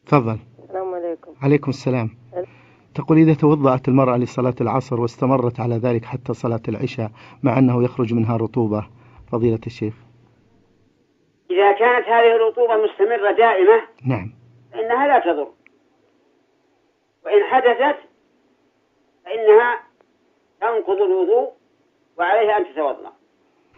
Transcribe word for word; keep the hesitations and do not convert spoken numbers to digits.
تفضل. السلام عليكم. عليكم السلام. تقول إذا توضأت المرأة لصلاة العصر واستمرت على ذلك حتى صلاة العشاء مع أنه يخرج منها رطوبة، فضيلة الشيخ؟ إذا كانت هذه الرطوبة مستمرة دائمة نعم فإنها لا تضر، وإن حدثت فإنها تنقض الوضوء وعليها أن تتوضأ.